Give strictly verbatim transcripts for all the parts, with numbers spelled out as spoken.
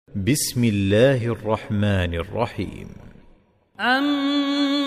بسم الله الرحمن الرحيم. عم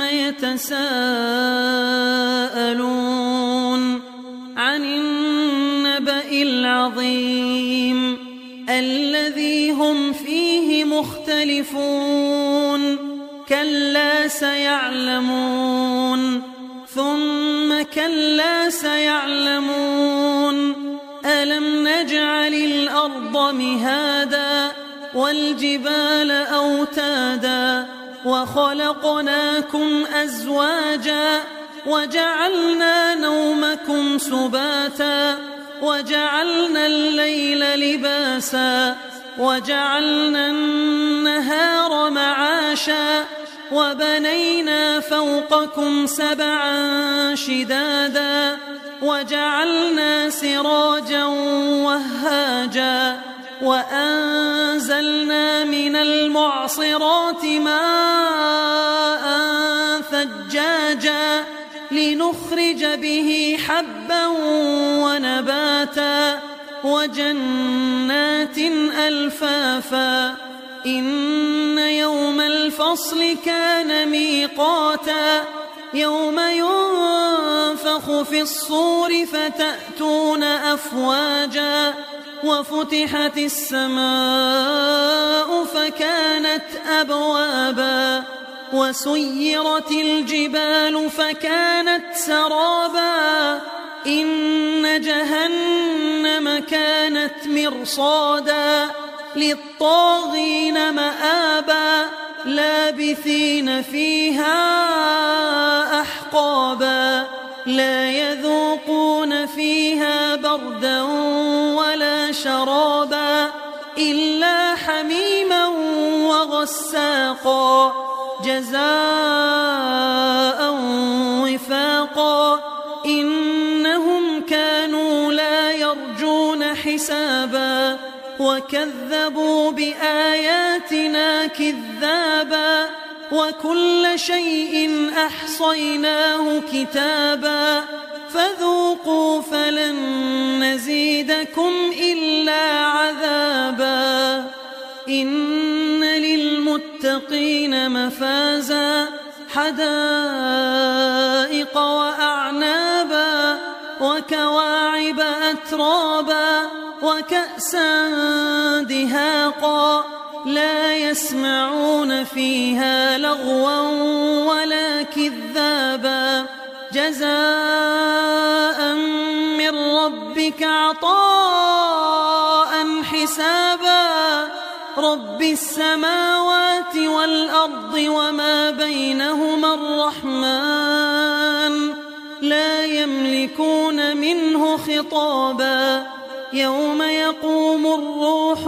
يتساءلون عن النبأ العظيم الذي هم فيه مختلفون كلا سيعلمون ثم كلا سيعلمون ألم نجعل الأرض مهادا والجبال أوتادا وخلقناكم أزواجا وجعلنا نومكم سباتا وجعلنا الليل لباسا وجعلنا النهار معاشا وبنينا فوقكم سبعا شدادا وجعلنا سراجا وهاجا وأنزلنا من المعصرات ماء ثجاجا لنخرج به حبا ونباتا وجنات ألفافا إن يوم الفصل كان ميقاتا يوم ينفخ في الصور فتأتون أفواجا وفتحت السماء فكانت أبوابا وسيرت الجبال فكانت سرابا إن جهنم كانت مرصادا للطاغين مآبا لابثين فيها أحقابا لا يذوقون فيها بردا ولا شرابا إلا حميما وغساقا جزاء وفاقا إنهم كانوا لا يرجون حسابا وكذبوا بآياتنا كذابا وكل شيء أحصيناه كتابا فذوقوا فلن نزيدكم إلا عذابا إن للمتقين مفازا حدائق وأعنابا وكواعب أترابا وكأسا دهاقا لا يسمعون فيها لغوا ولا كذابا جزاء من ربك عطاء حسابا رب السماوات والأرض وما بينهما الرحمن لا يملكون منه خطابا يوم يقوم الروح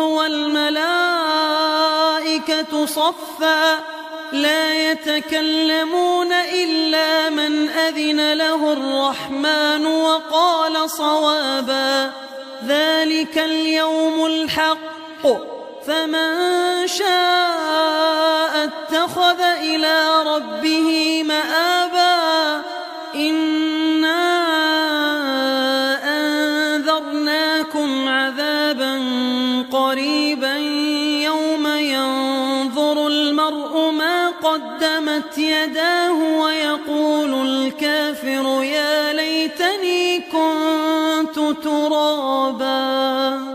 والملائكة صفا لا يتكلمون إلا من أذن له الرحمن وقال صوابا ذلك اليوم الحق فمن شاء اتخذ إلى ربه مآبا إنا أنذرناكم عذابا قريبا يوم ينظر المرء ما قدمت يداه ويقول الكافر يا ليتني كنت ترابا.